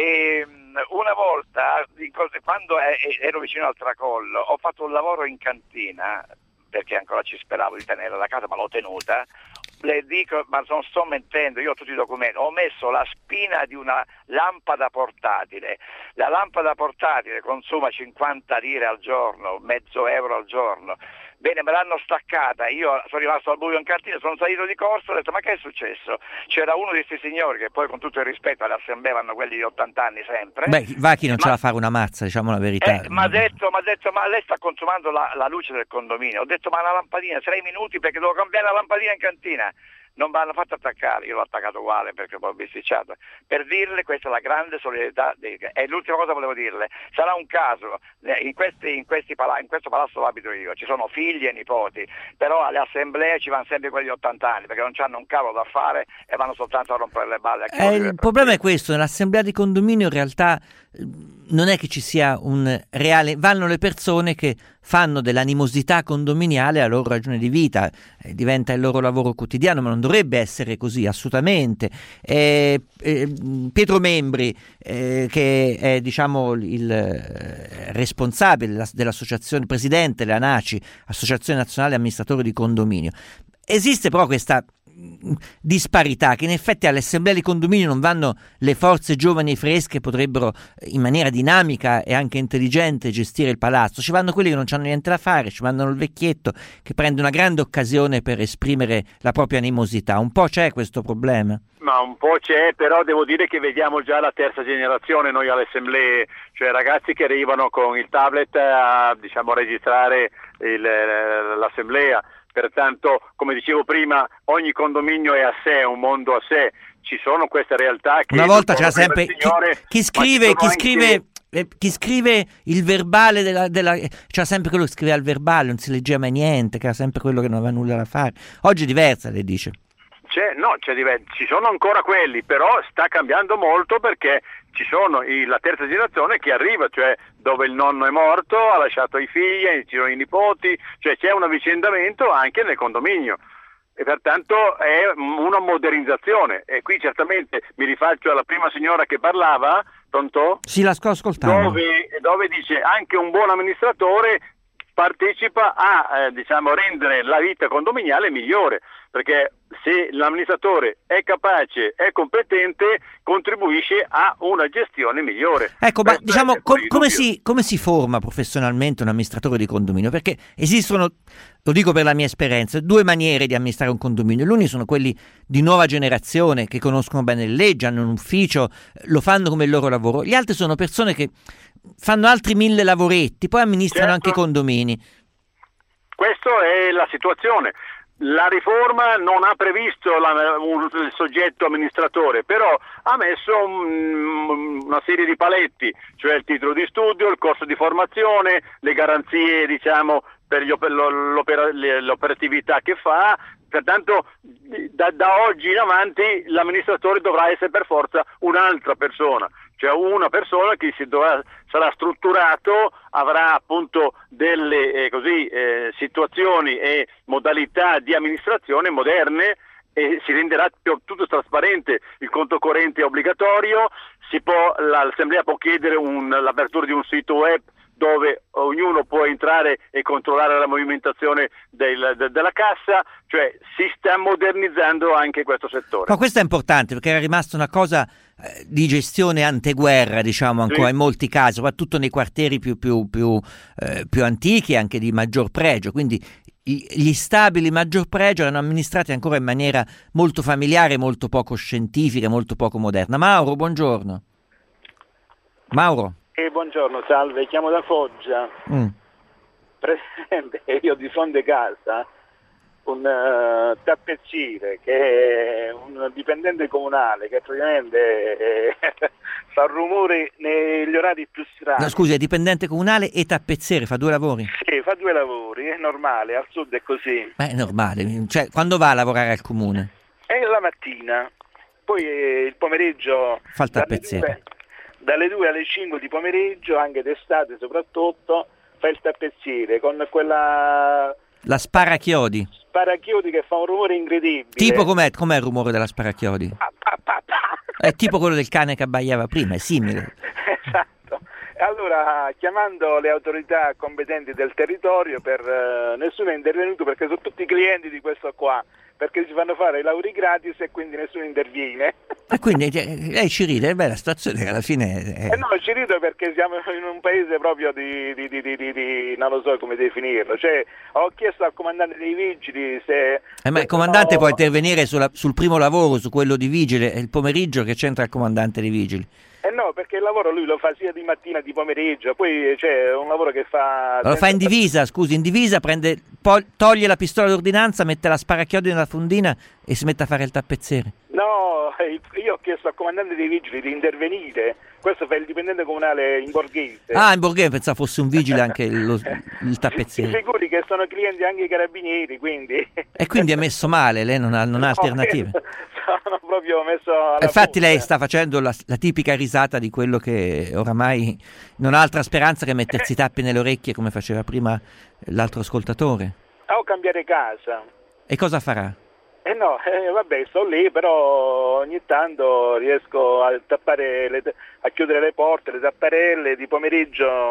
e una volta, quando ero vicino al tracollo, ho fatto un lavoro in cantina, perché ancora ci speravo di tenere la casa, ma l'ho tenuta. Le dico, ma non sto mentendo, io ho tutti i documenti, ho messo la spina di una lampada portatile. La lampada portatile consuma cinquanta lire al giorno, mezzo euro al giorno. Bene, me l'hanno staccata, io sono rimasto al buio in cantina, sono salito di corsa, ho detto ma che è successo? C'era uno di questi signori che poi con tutto il rispetto alle assemblee vanno quelli di ottanta anni sempre. Beh, va chi non ma, ce la fa una mazza, diciamo la verità. Eh, mi ha detto, detto, ma lei sta consumando la, la luce del condominio. Ho detto ma una lampadina, sei minuti perché devo cambiare la lampadina in cantina. Non mi hanno fatto attaccare, io l'ho attaccato uguale perché poi ho bisticciato. Per dirle, questa è la grande solidarietà. Dei... E l'ultima cosa volevo dirle, sarà un caso, in, questi, in, questi pala... in questo palazzo abito io, ci sono figli e nipoti, però alle assemblee ci vanno sempre quelli di ottanta anni perché non hanno un cavolo da fare e vanno soltanto a rompere le balle. A eh, il problema è questo, nell'assemblea di condominio in realtà non è che ci sia un reale, vanno le persone che fanno dell'animosità condominiale la loro ragione di vita, eh, diventa il loro lavoro quotidiano, ma non dovrebbe essere così assolutamente. Eh, eh, Pietro Membri, eh, che è diciamo il eh, responsabile della, dell'associazione, presidente della NACI, Associazione Nazionale Amministratori di Condominio, esiste però questa disparità, che in effetti alle assemblee di condominio non vanno le forze giovani e fresche, potrebbero in maniera dinamica e anche intelligente gestire il palazzo, ci vanno quelli che non hanno niente da fare, ci mandano il vecchietto che prende una grande occasione per esprimere la propria animosità. Un po' c'è questo problema. Ma un po' c'è, però devo dire che vediamo già la terza generazione noi alle assemblee, cioè ragazzi che arrivano con il tablet a, diciamo, registrare il, l'assemblea. Pertanto, come dicevo prima, ogni condominio è a sé, è un mondo a sé. Ci sono queste realtà che... Una volta c'era sempre chi, chi scrive, chi scrive... Anche... Eh, chi scrive il verbale della, della c'era sempre quello che scriveva il verbale, non si leggeva mai niente, che era sempre quello che non aveva nulla da fare. Oggi è diversa, lei dice. C'è, no, c'è, ci sono ancora quelli, però sta cambiando molto perché ci sono i, la terza generazione che arriva, cioè dove il nonno è morto, ha lasciato i figli, ci sono i nipoti, cioè c'è un avvicendamento anche nel condominio. E pertanto è una modernizzazione, e qui certamente mi rifaccio alla prima signora che parlava, pronto? Sì, la sto ascoltando. Dove, dove dice anche un buon amministratore partecipa a eh, diciamo rendere la vita condominiale migliore, perché se l'amministratore è capace, è competente, contribuisce a una gestione migliore. Ecco, ma diciamo com- come, si, come si forma professionalmente un amministratore di condominio? Perché esistono, lo dico per la mia esperienza, due maniere di amministrare un condominio. L'uni sono quelli di nuova generazione che conoscono bene le leggi, hanno un ufficio, lo fanno come il loro lavoro. Gli altri sono persone che fanno altri mille lavoretti, poi amministrano certo. anche i condomini. Questa è la situazione. La riforma non ha previsto la, un, il soggetto amministratore, però ha messo un, una serie di paletti, cioè il titolo di studio, il corso di formazione, le garanzie, diciamo, per gli, l'opera, l'operatività che fa. Pertanto da, da oggi in avanti l'amministratore dovrà essere per forza un'altra persona, cioè una persona che si dovrà, sarà strutturato, avrà appunto delle eh, così, eh, situazioni e modalità di amministrazione moderne, e si renderà più, tutto trasparente. Il conto corrente è obbligatorio, si può, l'assemblea può chiedere un, l'apertura di un sito web dove ognuno può entrare e controllare la movimentazione del, de, della cassa, cioè si sta modernizzando anche questo settore. Ma questo è importante perché era rimasta una cosa eh, di gestione anteguerra, diciamo ancora sì. in molti casi, soprattutto nei quartieri più, più, più, eh, più antichi e anche di maggior pregio, quindi i, gli stabili maggior pregio erano amministrati ancora in maniera molto familiare, molto poco scientifica, molto poco moderna. Mauro, buongiorno. Mauro. Eh, buongiorno, salve, chiamo da Foggia. Mm. Presidente, io di fronte casa un uh, tappezziere che è un dipendente comunale che praticamente eh, fa rumore negli orari più strani. No, scusi, è dipendente comunale e tappezziere, fa due lavori? Sì, fa due lavori, è normale, al sud è così. Ma è normale, cioè quando va a lavorare al comune? È la mattina, poi eh, il pomeriggio fa il tappezziere. Dalle due alle cinque di pomeriggio, anche d'estate soprattutto, fa il tappezziere con quella... La sparachiodi. Sparachiodi che fa un rumore incredibile. Tipo com'è, com'è il rumore della sparachiodi? Pa, pa, pa, pa. È tipo quello del cane che abbaiava prima, è simile. Esatto. Allora, chiamando le autorità competenti del territorio, per uh, nessuno è intervenuto perché sono tutti clienti di questo qua, perché si fanno fare i lavori gratis e quindi nessuno interviene. E quindi lei ci ride, beh, la situazione alla fine è... Eh no, ci rido perché siamo in un paese proprio di, di, di, di, di, di non lo so come definirlo, cioè ho chiesto al comandante dei vigili se... Eh, ma il comandante no... può intervenire sulla, sul primo lavoro, su quello di vigile, è il pomeriggio che c'entra il comandante dei vigili. Eh no, perché il lavoro lui lo fa sia di mattina di pomeriggio, poi c'è un lavoro che fa... Lo fa in divisa, scusi, in divisa, prende, poi toglie la pistola d'ordinanza, mette la sparachiodi nella fondina e si mette a fare il tappezziere. No, io ho chiesto al comandante dei vigili di intervenire, questo fa il dipendente comunale in borghese. Ah, in borghese, pensavo fosse un vigile anche lo, il tappezziere. Si figuri che sono clienti anche i carabinieri, quindi... E quindi è messo male, lei non ha, non ha no, alternative. Sono proprio messo alla Infatti punta. Lei sta facendo la, la tipica risata di quello che oramai non ha altra speranza che mettersi i tappi nelle orecchie come faceva prima l'altro ascoltatore. O cambiare casa. E cosa farà? Eh no, eh, vabbè, sto lì, però ogni tanto riesco a tappare le, a chiudere le porte, le tapparelle, di pomeriggio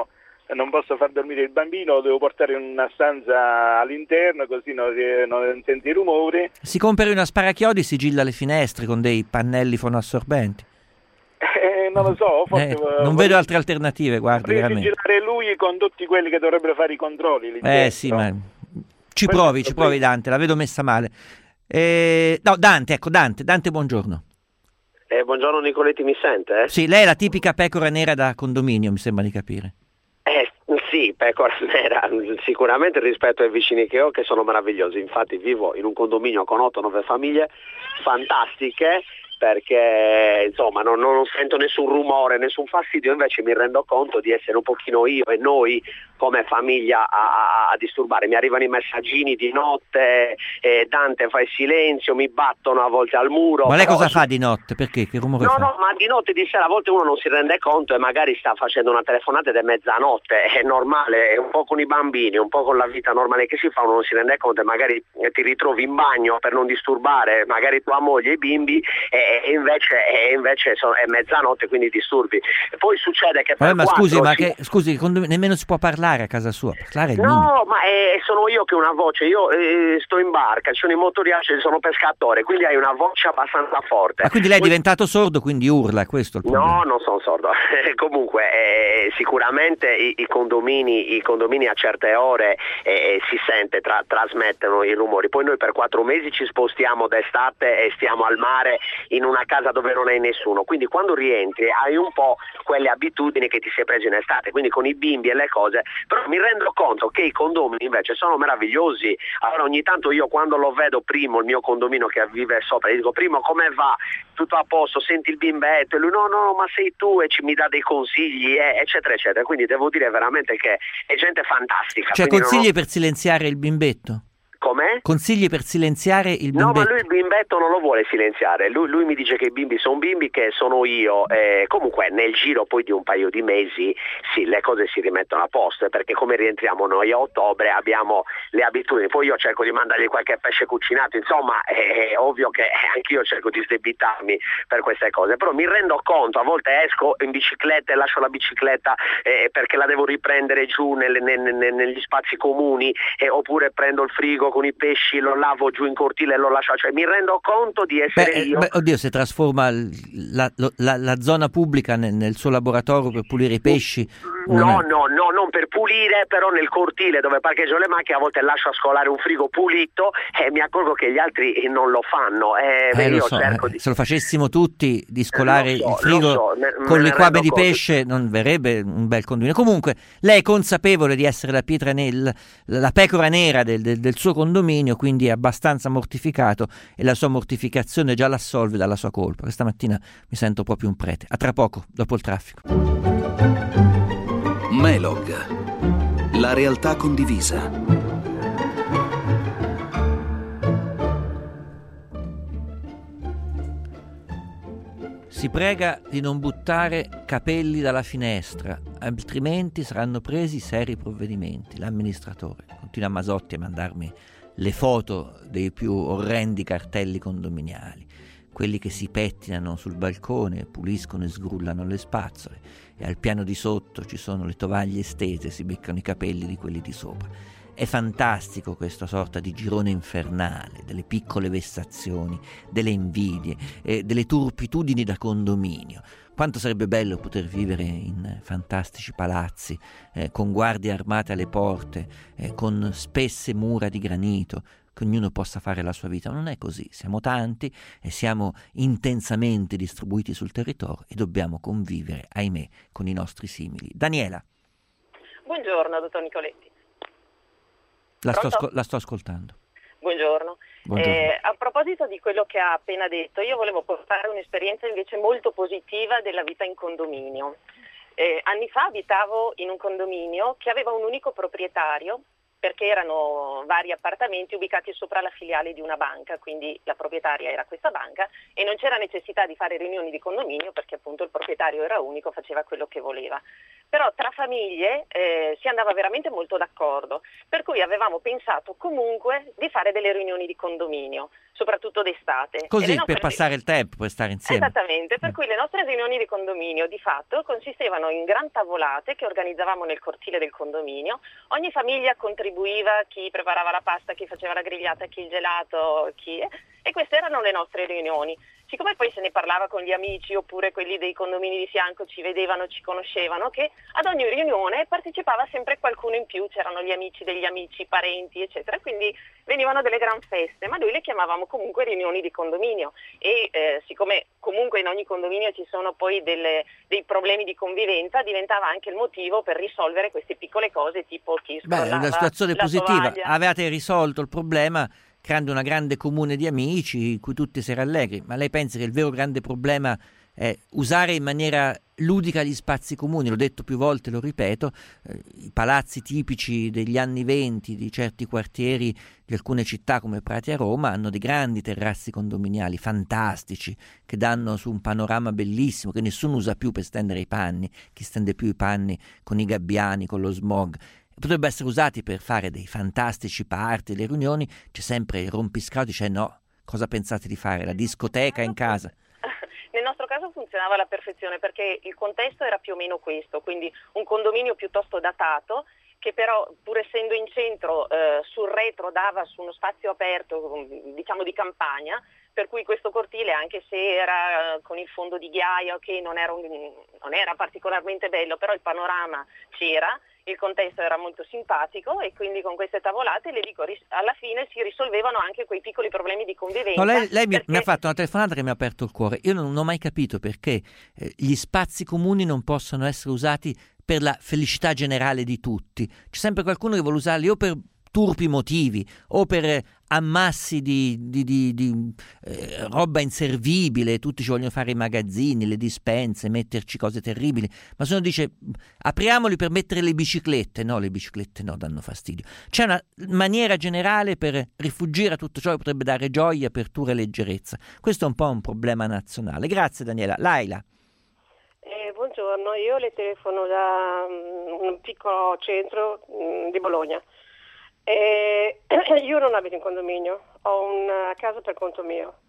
non posso far dormire il bambino, lo devo portare in una stanza all'interno così non, non senti i rumori. Si compri una sparachiodi, sigilla le finestre con dei pannelli fonoassorbenti. Eh, non lo so, forse, eh, non vedo altre alternative, guardi, veramente. Sigillare lui con tutti quelli che dovrebbero fare i controlli lì Eh dentro. sì, ma ci provi, ci provi Dante, la vedo messa male. Eh, no, Dante, ecco, Dante, Dante, buongiorno. Eh, buongiorno Nicoletti, mi sente? Eh? Sì, lei è la tipica pecora nera da condominio, mi sembra di capire. Eh sì, pecora nera, sicuramente rispetto ai vicini che ho, che sono meravigliosi. Infatti vivo in un condominio con otto nove famiglie fantastiche, perché insomma non, non sento nessun rumore, nessun fastidio, invece mi rendo conto di essere un pochino io e noi come famiglia a, a, a disturbare. Mi arrivano i messaggini di notte, eh, Dante fai silenzio, mi battono a volte al muro. Ma lei però... cosa fa di notte? Perché? Che rumore No, fa? no, ma di notte di sera a volte uno non si rende conto e magari sta facendo una telefonata ed è mezzanotte, è normale, è un po' con i bambini, un po' con la vita normale che si fa, uno non si rende conto e magari ti ritrovi in bagno per non disturbare magari tua moglie e i bimbi e, e invece, e invece sono, è mezzanotte, quindi disturbi. E poi succede che per Vabbè, ma scusi, quattro, ma ci... che, scusi, condominio, nemmeno si può parlare a casa sua. Parlare è il No, minimo. ma eh, sono io che ho una voce, io eh, sto in barca, ci sono i motoriaci, sono pescatore, quindi hai una voce abbastanza forte. Ma quindi lei è Poi... diventato sordo, quindi urla, è questo il problema? No, non sono sordo. Comunque eh, sicuramente i, i condomini i condomini a certe ore eh, si sente, tra, trasmettono i rumori. Poi noi per quattro mesi ci spostiamo d'estate e stiamo al mare in una casa dove non hai nessuno, quindi quando rientri hai un po' quelle abitudini che ti sei preso in estate, quindi con i bimbi e le cose, però mi rendo conto che i condomini invece sono meravigliosi. Allora ogni tanto io quando lo vedo Primo, il mio condomino che vive sopra, gli dico Primo come va? Tutto a posto, senti il bimbetto? E lui no no ma sei tu, e ci mi dà dei consigli eh, eccetera eccetera, quindi devo dire veramente che è gente fantastica. Cioè Quindi consigli non ho... per silenziare il bimbetto? Com'è? Consigli per silenziare il bimbetto? No, ma lui il bimbetto non lo vuole silenziare, lui, lui mi dice che i bimbi sono bimbi, che sono io, eh, comunque nel giro poi di un paio di mesi sì, le cose si rimettono a posto, perché come rientriamo noi a ottobre abbiamo le abitudini, poi io cerco di mandargli qualche pesce cucinato, insomma è, è ovvio che anch'io cerco di sdebitarmi per queste cose, però mi rendo conto, a volte esco in bicicletta e lascio la bicicletta eh, perché la devo riprendere giù nelle, nelle, negli spazi comuni, eh, oppure prendo il frigo con i pesci, lo lavo giù in cortile e lo lascio, cioè mi rendo conto di essere beh, io. Beh, oddio, se trasforma la, la, la zona pubblica nel, nel suo laboratorio per pulire i pesci. No, no, no, non per pulire, però nel cortile dove parcheggio le macchine a volte lascio a scolare un frigo pulito e mi accorgo che gli altri non lo fanno. Eh, eh, io lo so, cerco eh, di... Se lo facessimo tutti di scolare so, il frigo so, me, con me liquame di conto. pesce non verrebbe un bel condominio. Comunque lei è consapevole di essere la pietra nel, la pecora nera del, del, del suo condominio, quindi è abbastanza mortificato e la sua mortificazione già l'assolve dalla sua colpa. Questa mattina mi sento proprio un prete. A tra poco, dopo il traffico. Melog, la realtà condivisa. Si prega di non buttare capelli dalla finestra, altrimenti saranno presi seri provvedimenti. L'amministratore continua Masotti a mandarmi le foto dei più orrendi cartelli condominiali, quelli che si pettinano sul balcone, puliscono e sgrullano le spazzole, e al piano di sotto ci sono le tovaglie stese, si beccano i capelli di quelli di sopra. È fantastico questa sorta di girone infernale, delle piccole vessazioni, delle invidie, eh, delle turpitudini da condominio. Quanto sarebbe bello poter vivere in fantastici palazzi, eh, con guardie armate alle porte, eh, con spesse mura di granito, che ognuno possa fare la sua vita. Non è così, siamo tanti e siamo intensamente distribuiti sul territorio e dobbiamo convivere, ahimè, con i nostri simili. Daniela. Buongiorno, dottor Nicoletti. La sto, ascol- la sto ascoltando. Buongiorno. Buongiorno. Eh, a proposito di quello che ha appena detto, io volevo portare un'esperienza invece molto positiva della vita in condominio. Eh, anni fa abitavo in un condominio che aveva un unico proprietario, perché erano vari appartamenti ubicati sopra la filiale di una banca, quindi la proprietaria era questa banca e non c'era necessità di fare riunioni di condominio perché appunto il proprietario era unico, faceva quello che voleva. Però tra famiglie eh, si andava veramente molto d'accordo, per cui avevamo pensato comunque di fare delle riunioni di condominio. soprattutto d'estate. E Così, le nostre per passare il tempo, per stare insieme. Esattamente, per cui le nostre riunioni di condominio di fatto consistevano in gran tavolate che organizzavamo nel cortile del condominio. Ogni famiglia contribuiva, chi preparava la pasta, chi faceva la grigliata, chi il gelato, chi... e queste erano le nostre riunioni. Siccome poi se ne parlava con gli amici oppure quelli dei condomini di fianco ci vedevano, ci conoscevano, che ad ogni riunione partecipava sempre qualcuno in più, c'erano gli amici degli amici, parenti, eccetera, quindi venivano delle gran feste, ma noi le chiamavamo comunque riunioni di condominio e eh, siccome comunque in ogni condominio ci sono poi delle, dei problemi di convivenza, diventava anche il motivo per risolvere queste piccole cose tipo chi scrollava Beh, è una situazione la positiva, tovaglia. avevate risolto il problema creando una grande comune di amici in cui tutti si rallegri, ma lei pensa che il vero grande problema è usare in maniera ludica gli spazi comuni? L'ho detto più volte, lo ripeto, eh, i palazzi tipici degli anni venti di certi quartieri di alcune città come Prati a Roma hanno dei grandi terrazzi condominiali fantastici che danno su un panorama bellissimo che nessuno usa più per stendere i panni, chi stende più i panni con i gabbiani, con lo smog. Potrebbero essere usati per fare dei fantastici party, le riunioni. C'è sempre il rompiscatole, dice no, cosa pensate di fare? La discoteca in casa? Nel nostro caso funzionava alla perfezione perché il contesto era più o meno questo, quindi un condominio piuttosto datato che però pur essendo in centro eh, sul retro dava su uno spazio aperto, diciamo di campagna, per cui questo cortile, anche se era eh, con il fondo di ghiaia, che non era, un, non era particolarmente bello, però il panorama c'era, il contesto era molto simpatico e quindi con queste tavolate, le dico, ris- alla fine si risolvevano anche quei piccoli problemi di convivenza. No, lei lei mi, perché... mi ha fatto una telefonata che mi ha aperto il cuore. Io non, non ho mai capito perché eh, gli spazi comuni non possono essere usati per la felicità generale di tutti. C'è sempre qualcuno che vuole usarli o per turpi motivi o per eh, ammassi di, di, di, di eh, roba inservibile. Tutti ci vogliono fare i magazzini, le dispense, metterci cose terribili, ma se uno dice apriamoli per mettere le biciclette, no, le biciclette no, danno fastidio. C'è una maniera generale per rifuggire a tutto ciò che potrebbe dare gioia, apertura e leggerezza. Questo è un po' un problema nazionale. Grazie Daniela. Laila. Eh, buongiorno, io le telefono da um, un piccolo centro um, di Bologna. Eh, io non abito in condominio, ho una casa per conto mio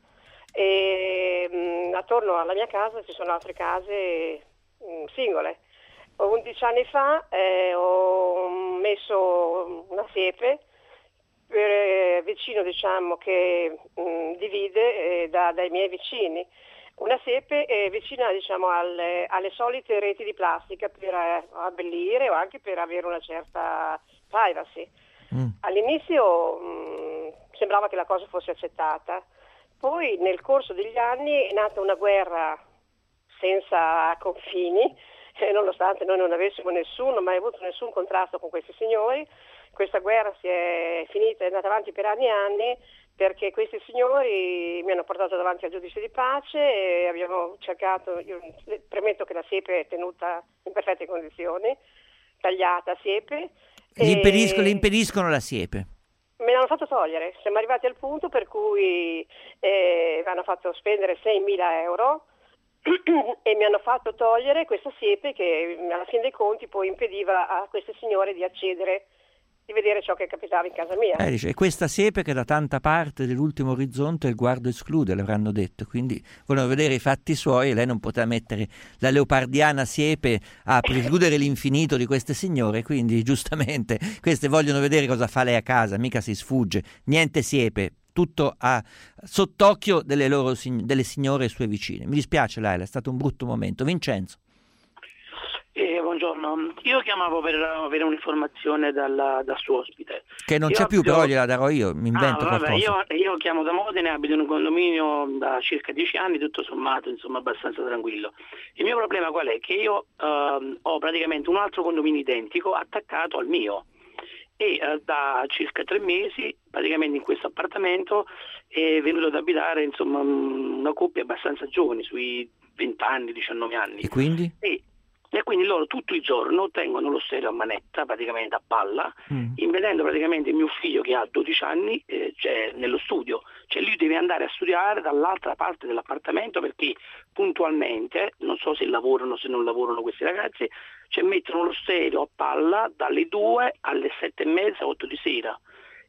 e um, attorno alla mia casa ci sono altre case um, singole. undici anni fa eh, ho messo una siepe per, eh, vicino, diciamo, che um, divide eh, da, dai miei vicini. Una siepe eh, vicina, diciamo, alle, alle solite reti di plastica per eh, abbellire o anche per avere una certa privacy. Mm. All'inizio mh, sembrava che la cosa fosse accettata, poi nel corso degli anni è nata una guerra senza confini, eh, nonostante noi non avessimo nessuno, mai avuto nessun contrasto con questi signori. Questa guerra si è finita, è andata avanti per anni e anni, perché questi signori mi hanno portato davanti al giudice di pace e abbiamo cercato, io premetto che la siepe è tenuta in perfette condizioni, tagliata a siepe. Gli e impediscono, le impediscono la siepe. Me l'hanno fatto togliere, siamo arrivati al punto per cui eh, mi hanno fatto spendere seimila euro e mi hanno fatto togliere questa siepe che alla fine dei conti poi impediva a queste signore di accedere, di vedere ciò che capitava in casa mia. Eh, dice, questa siepe che da tanta parte dell'ultimo orizzonte il guardo esclude, l'avranno detto, quindi volevano vedere i fatti suoi e lei non poteva mettere la leopardiana siepe a precludere l'infinito di queste signore, quindi giustamente queste vogliono vedere cosa fa lei a casa, mica si sfugge, niente siepe, tutto a sott'occhio delle loro delle signore e sue vicine. Mi dispiace Laila, è stato un brutto momento. Vincenzo. Eh, buongiorno, io chiamavo per avere un'informazione dalla, dal suo ospite. Che non io c'è più, abito... però gliela darò io, mi invento ah, vabbè, qualcosa. Io, io chiamo da Modena, abito in un condominio da circa dieci anni, tutto sommato, insomma, abbastanza tranquillo. Il mio problema qual è? Che io uh, ho praticamente un altro condominio identico attaccato al mio e uh, da circa tre mesi, praticamente in questo appartamento, è venuto ad abitare, insomma, una coppia abbastanza giovane, sui venti anni, diciannove anni. E quindi? E, E quindi loro tutto il giorno tengono lo stereo a manetta, praticamente a palla, mm. impedendo praticamente mio figlio che ha dodici anni, eh, cioè nello studio. Cioè lui deve andare a studiare dall'altra parte dell'appartamento perché puntualmente, non so se lavorano o se non lavorano questi ragazzi, cioè mettono lo stereo a palla dalle due alle sette e mezza, otto di sera.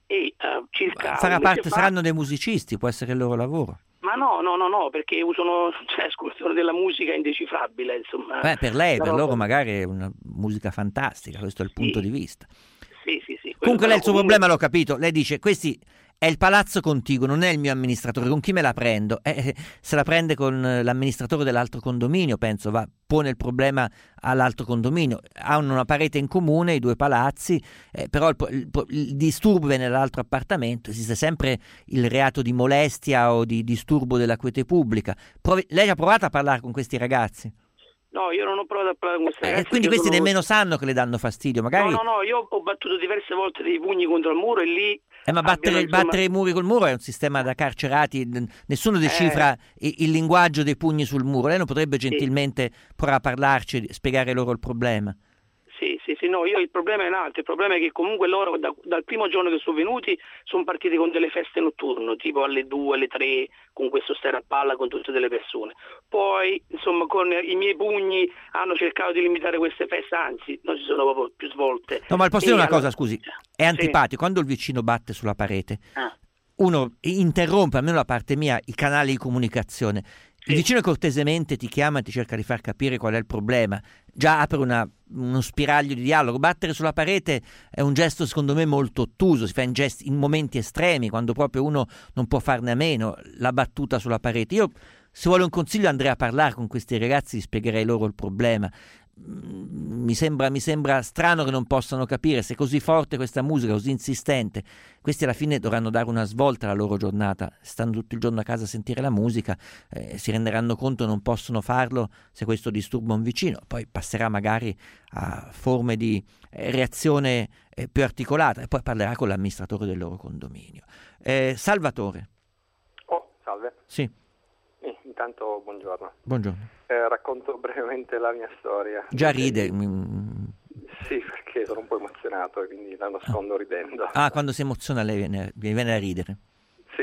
e uh, circa... Farà parte, fa... saranno dei musicisti, può essere il loro lavoro. Ma no, no, no, no, perché usano, cioè, scusa, della musica indecifrabile, insomma. Beh, per lei, per roba... loro magari è una musica fantastica, questo è il punto sì. di vista. Sì, sì, sì. Comunque lei il suo comunque... problema l'ho capito, lei dice, questi è il palazzo contiguo, non è il mio amministratore, con chi me la prendo? Eh, se la prende con l'amministratore dell'altro condominio, penso, va, pone il problema all'altro condominio, hanno una parete in comune, i due palazzi, eh, però il, il, il disturbo è nell'altro appartamento, esiste sempre il reato di molestia o di disturbo della quiete pubblica. Provi, lei ha provato a parlare con questi ragazzi? No, io non ho provato a parlare con questi eh, ragazzi. Quindi questi sono... nemmeno sanno che le danno fastidio, magari... No, no, no, io ho battuto diverse volte dei pugni contro il muro e lì... Eh, ma battere, abbiano, insomma... battere i muri col muro è un sistema da carcerati, nessuno decifra eh... il, il linguaggio dei pugni sul muro. Lei non potrebbe gentilmente sì. provare a parlarci, spiegare loro il problema? Sì, sì, sì, no, io il problema è un altro, il problema è che comunque loro da, dal primo giorno che sono venuti sono partiti con delle feste notturne, tipo alle due, alle tre, con questo stare a palla con tutte delle persone. Poi, insomma, con i miei pugni hanno cercato di limitare queste feste, anzi, non si sono proprio più svolte. No, ma posso dire una allora... cosa, scusi, è antipatico, sì. Quando il vicino batte sulla parete, ah. uno interrompe, almeno da parte mia, i canali di comunicazione. Il vicino cortesemente ti chiama e ti cerca di far capire qual è il problema, già apre una, uno spiraglio di dialogo. Battere sulla parete è un gesto secondo me molto ottuso, si fa in, gesti, in momenti estremi, quando proprio uno non può farne a meno, la battuta sulla parete. Io, se vuole un consiglio, andrei a parlare con questi ragazzi, spiegherei loro il problema. Mi sembra, mi sembra strano che non possano capire, se è così forte questa musica, così insistente, questi alla fine dovranno dare una svolta alla loro giornata, stanno tutto il giorno a casa a sentire la musica, eh, si renderanno conto che non possono farlo se questo disturba un vicino, poi passerà magari a forme di eh, reazione eh, più articolata e poi parlerà con l'amministratore del loro condominio. eh, Salvatore. Oh, salve. Sì. Eh, intanto buongiorno. Buongiorno. Eh, racconto brevemente la mia storia. Già ride. Sì, perché sono un po' emozionato e quindi la nascondo ridendo. Ah, quando si emoziona lei viene, viene a ridere. Sì.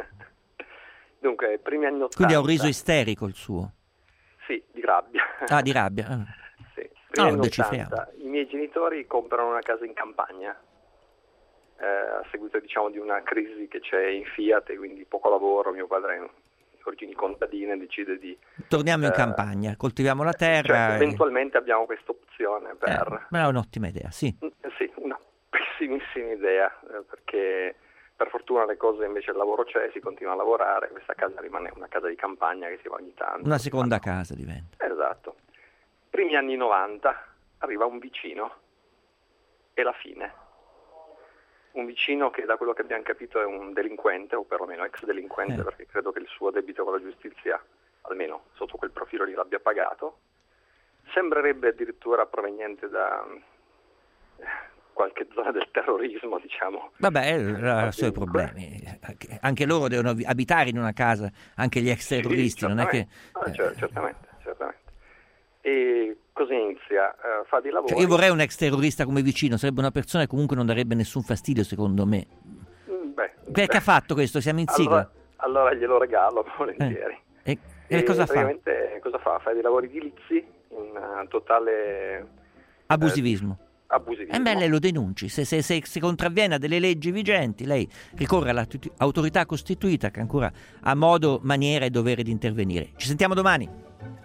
Dunque, i primi anni ottanta. Quindi è un riso isterico il suo? Sì, di rabbia. Ah, di rabbia. Ah. Sì. Primi no, anni ottanta, i miei genitori comprano una casa in campagna. Eh, a seguito, diciamo, di una crisi che c'è in Fiat e quindi poco lavoro, mio padre è origini contadine, decide di... Torniamo in eh, campagna, coltiviamo la terra. Cioè, e... eventualmente abbiamo questa opzione per... Eh, ma è un'ottima idea, sì. Sì, una pessimissima idea, eh, perché per fortuna le cose, invece il lavoro c'è, si continua a lavorare, questa casa rimane una casa di campagna che si va ogni tanto. Una seconda casa diventa. Esatto. Primi anni novanta, arriva un vicino e la fine. Un vicino che, da quello che abbiamo capito, è un delinquente, o perlomeno ex delinquente, eh. perché credo che il suo debito con la giustizia, almeno sotto quel profilo, lì l'abbia pagato. Sembrerebbe addirittura proveniente da qualche zona del terrorismo, diciamo. Vabbè, ha i suoi problemi. Anche loro devono abitare in una casa, anche gli ex terroristi, sì, non è che... Ah, cioè, certamente, certamente. E così inizia, uh, fa di lavoro. Cioè, io vorrei un ex terrorista come vicino, sarebbe una persona che comunque non darebbe nessun fastidio, secondo me. Beh, che, beh. che ha fatto questo? Siamo in sigla. Allora, allora glielo regalo volentieri. Eh. E, e, e cosa fa? Cosa fa? Fa dei lavori edilizi in uh, totale abusivismo. Eh, abusivismo. E beh, lei lo denunci. Se, se, se, se contravviene a delle leggi vigenti, lei ricorre all'autorità costituita che ancora ha modo, maniera e dovere di intervenire. Ci sentiamo domani.